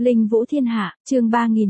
Linh Vũ Thiên Hạ, chương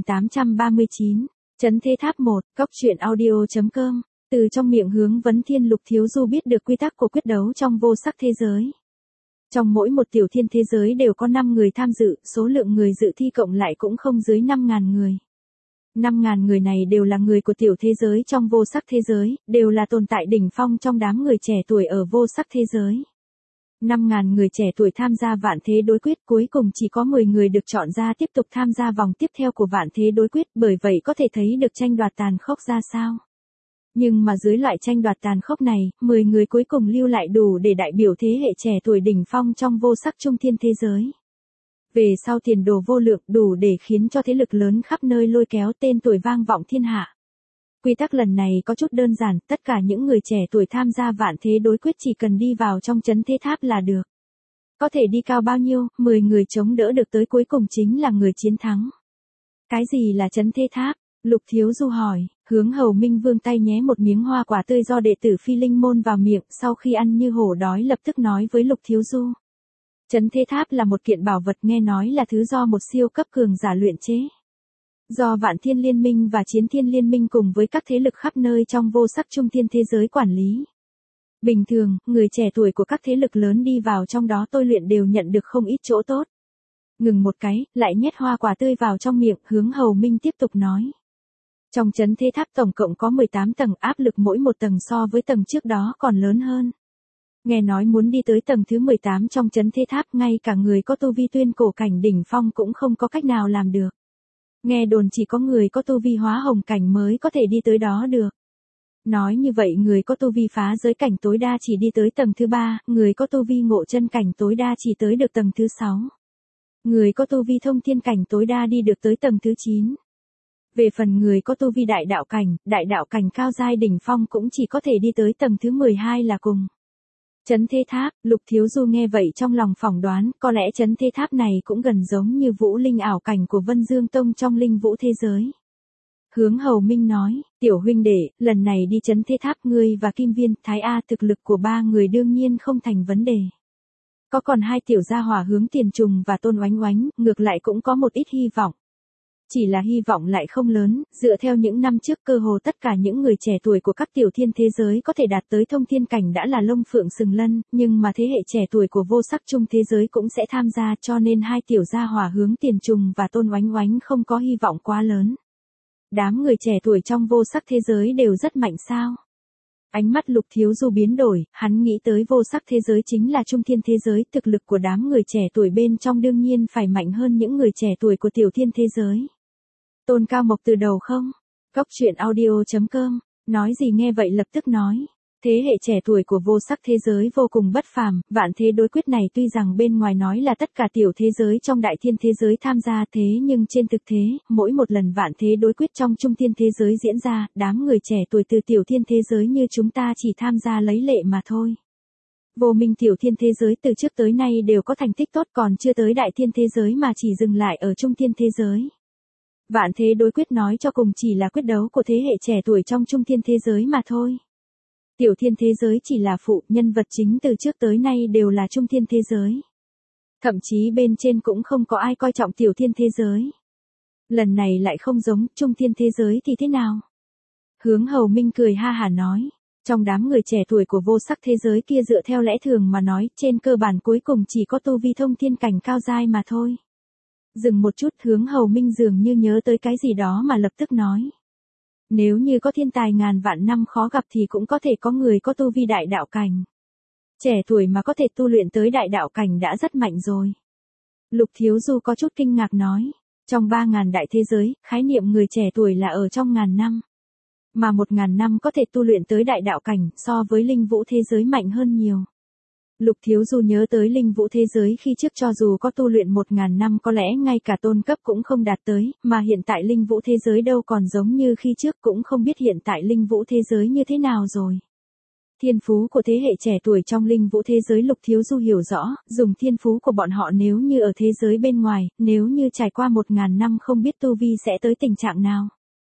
3839, Trấn Thế Tháp 1, Cóc truyện audio.com. Từ trong miệng Hướng Vấn Thiên, Lục Thiếu Du biết được quy tắc của quyết đấu trong vô sắc thế giới. Trong mỗi một tiểu thiên thế giới đều có 5 người tham dự, số lượng người dự thi cộng lại cũng không dưới 5.000 người. 5.000 người này đều là người của tiểu thế giới trong vô sắc thế giới, đều là tồn tại đỉnh phong trong đám người trẻ tuổi ở vô sắc thế giới. 5.000 người trẻ tuổi tham gia vạn thế đối quyết, cuối cùng chỉ có 10 người được chọn ra tiếp tục tham gia vòng tiếp theo của vạn thế đối quyết, bởi vậy có thể thấy được tranh đoạt tàn khốc ra sao. Nhưng mà dưới loại tranh đoạt tàn khốc này, 10 người cuối cùng lưu lại đủ để đại biểu thế hệ trẻ tuổi đỉnh phong trong vô sắc trung thiên thế giới. Về sau tiền đồ vô lượng, đủ để khiến cho thế lực lớn khắp nơi lôi kéo, tên tuổi vang vọng thiên hạ. Quy tắc lần này có chút đơn giản, tất cả những người trẻ tuổi tham gia vạn thế đối quyết chỉ cần đi vào trong trấn thế tháp là được. Có thể đi cao bao nhiêu, 10 người chống đỡ được tới cuối cùng chính là người chiến thắng. Cái gì là trấn thế tháp? Lục Thiếu Du hỏi. Hướng Hầu Minh vươn tay nhé một miếng hoa quả tươi do đệ tử Phi Linh môn vào miệng, sau khi ăn như hổ đói lập tức nói với Lục Thiếu Du. Trấn thế tháp là một kiện bảo vật, nghe nói là thứ do một siêu cấp cường giả luyện chế. Do Vạn Thiên Liên Minh và Chiến Thiên Liên Minh cùng với các thế lực khắp nơi trong vô sắc trung thiên thế giới quản lý. Bình thường, người trẻ tuổi của các thế lực lớn đi vào trong đó tôi luyện đều nhận được không ít chỗ tốt. Ngừng một cái, lại nhét hoa quả tươi vào trong miệng, Hướng Hầu Minh tiếp tục nói. Trong trấn thế tháp tổng cộng có 18 tầng, áp lực mỗi một tầng so với tầng trước đó còn lớn hơn. Nghe nói muốn đi tới tầng thứ 18 trong trấn thế tháp, ngay cả người có tu vi tuyên cổ cảnh đỉnh phong cũng không có cách nào làm được. Nghe đồn chỉ có người có tu vi hóa hồng cảnh mới có thể đi tới đó được. Nói như vậy người có tu vi phá giới cảnh tối đa chỉ đi tới tầng thứ 3, người có tu vi ngộ chân cảnh tối đa chỉ tới được tầng thứ 6. Người có tu vi thông thiên cảnh tối đa đi được tới tầng thứ 9. Về phần người có tu vi đại đạo cảnh cao giai đỉnh phong cũng chỉ có thể đi tới tầng thứ 12 là cùng. Trấn thế tháp, Lục Thiếu Du nghe vậy trong lòng phỏng đoán, có lẽ trấn thế tháp này cũng gần giống như vũ linh ảo cảnh của Vân Dương Tông trong linh vũ thế giới. Hướng Hầu Minh nói, tiểu huynh đệ, lần này đi trấn thế tháp ngươi và Kim Viên, Thái A thực lực của 3 người đương nhiên không thành vấn đề. Có còn 2 tiểu gia hỏa Hướng Tiền Trùng và Tôn Oánh Oánh, ngược lại cũng có một ít hy vọng. Chỉ là hy vọng lại không lớn, dựa theo những năm trước cơ hồ tất cả những người trẻ tuổi của các tiểu thiên thế giới có thể đạt tới thông thiên cảnh đã là lông phượng sừng lân, nhưng mà thế hệ trẻ tuổi của vô sắc trung thế giới cũng sẽ tham gia, cho nên 2 tiểu gia hỏa Hướng Tiền Trùng và Tôn Oánh Oánh không có hy vọng quá lớn. Đám người trẻ tuổi trong vô sắc thế giới đều rất mạnh sao? Ánh mắt Lục Thiếu Du biến đổi, hắn nghĩ tới vô sắc thế giới chính là trung thiên thế giới, thực lực của đám người trẻ tuổi bên trong đương nhiên phải mạnh hơn những người trẻ tuổi của tiểu thiên thế giới. Tôn Cao Mộc từ đầu không? Cóc truyện audio.com, nói gì nghe vậy lập tức nói. Thế hệ trẻ tuổi của vô sắc thế giới vô cùng bất phàm, vạn thế đối quyết này tuy rằng bên ngoài nói là tất cả tiểu thế giới trong đại thiên thế giới tham gia thế nhưng trên thực tế, mỗi một lần vạn thế đối quyết trong trung thiên thế giới diễn ra, đám người trẻ tuổi từ tiểu thiên thế giới như chúng ta chỉ tham gia lấy lệ mà thôi. Vô minh tiểu thiên thế giới từ trước tới nay đều có thành tích tốt, còn chưa tới đại thiên thế giới mà chỉ dừng lại ở trung thiên thế giới. Vạn thế đối quyết nói cho cùng chỉ là quyết đấu của thế hệ trẻ tuổi trong trung thiên thế giới mà thôi. Tiểu thiên thế giới chỉ là phụ, nhân vật chính từ trước tới nay đều là trung thiên thế giới. Thậm chí bên trên cũng không có ai coi trọng tiểu thiên thế giới. Lần này lại không giống, trung thiên thế giới thì thế nào? Hướng Hầu Minh cười ha hả nói. Trong đám người trẻ tuổi của vô sắc thế giới kia dựa theo lẽ thường mà nói, trên cơ bản cuối cùng chỉ có tu vi thông thiên cảnh cao giai mà thôi. Dừng một chút, Hướng Hầu Minh dường như nhớ tới cái gì đó mà lập tức nói. Nếu như có thiên tài ngàn vạn năm khó gặp thì cũng có thể có người có tu vi đại đạo cảnh. Trẻ tuổi mà có thể tu luyện tới đại đạo cảnh đã rất mạnh rồi. Lục Thiếu Du có chút kinh ngạc nói. Trong 3.000 đại thế giới, khái niệm người trẻ tuổi là ở trong 1.000 năm. Mà 1.000 năm có thể tu luyện tới đại đạo cảnh so với linh vũ thế giới mạnh hơn nhiều. Lục Thiếu Du nhớ tới linh vũ thế giới khi trước cho dù có tu luyện 1.000 năm có lẽ ngay cả tôn cấp cũng không đạt tới, mà hiện tại linh vũ thế giới đâu còn giống như khi trước, cũng không biết hiện tại linh vũ thế giới như thế nào rồi. Thiên phú của thế hệ trẻ tuổi trong linh vũ thế giới Lục Thiếu Du hiểu rõ, dùng thiên phú của bọn họ nếu như ở thế giới bên ngoài, nếu như trải qua 1.000 năm không biết tu vi sẽ tới tình trạng nào.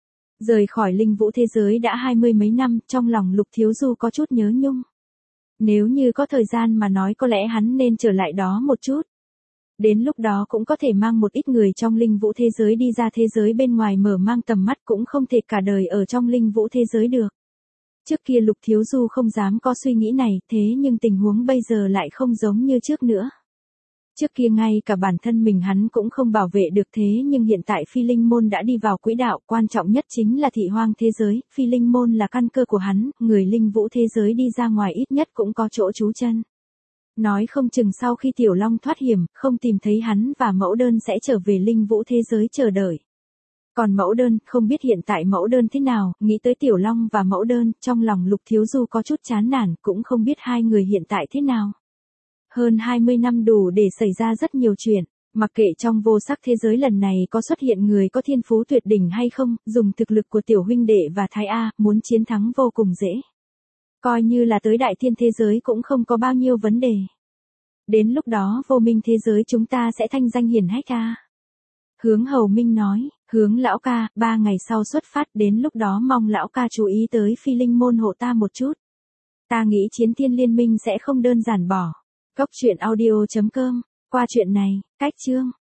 Rời khỏi linh vũ thế giới đã 20 mấy năm, trong lòng Lục Thiếu Du có chút nhớ nhung. Nếu như có thời gian mà nói có lẽ hắn nên trở lại đó một chút. Đến lúc đó cũng có thể mang một ít người trong linh vũ thế giới đi ra thế giới bên ngoài mở mang tầm mắt, cũng không thể cả đời ở trong linh vũ thế giới được. Trước kia Lục Thiếu Du không dám có suy nghĩ này, thế nhưng tình huống bây giờ lại không giống như trước nữa. Trước kia ngay cả bản thân mình hắn cũng không bảo vệ được, thế nhưng hiện tại phi linh môn đã đi vào quỹ đạo, quan trọng nhất chính là thị hoang thế giới, phi linh môn là căn cơ của hắn, người linh vũ thế giới đi ra ngoài ít nhất cũng có chỗ trú chân. Nói không chừng sau khi Tiểu Long thoát hiểm, không tìm thấy hắn và mẫu đơn sẽ trở về linh vũ thế giới chờ đợi. Còn mẫu đơn, không biết hiện tại mẫu đơn thế nào, nghĩ tới Tiểu Long và mẫu đơn, trong lòng Lục Thiếu Du có chút chán nản, cũng không biết hai người hiện tại thế nào. Hơn 20 năm đủ để xảy ra rất nhiều chuyện, mặc kệ trong vô sắc thế giới lần này có xuất hiện người có thiên phú tuyệt đỉnh hay không, dùng thực lực của tiểu huynh đệ và Thái A, muốn chiến thắng vô cùng dễ. Coi như là tới đại thiên thế giới cũng không có bao nhiêu vấn đề. Đến lúc đó vô minh thế giới chúng ta sẽ thanh danh hiển hách a. Hướng Hầu Minh nói, Hướng lão ca, 3 ngày sau xuất phát, đến lúc đó mong lão ca chú ý tới phi linh môn hộ ta một chút. Ta nghĩ chiến thiên liên minh sẽ không đơn giản bỏ. Cốc truyện audio.com, qua chuyện này, cách chương.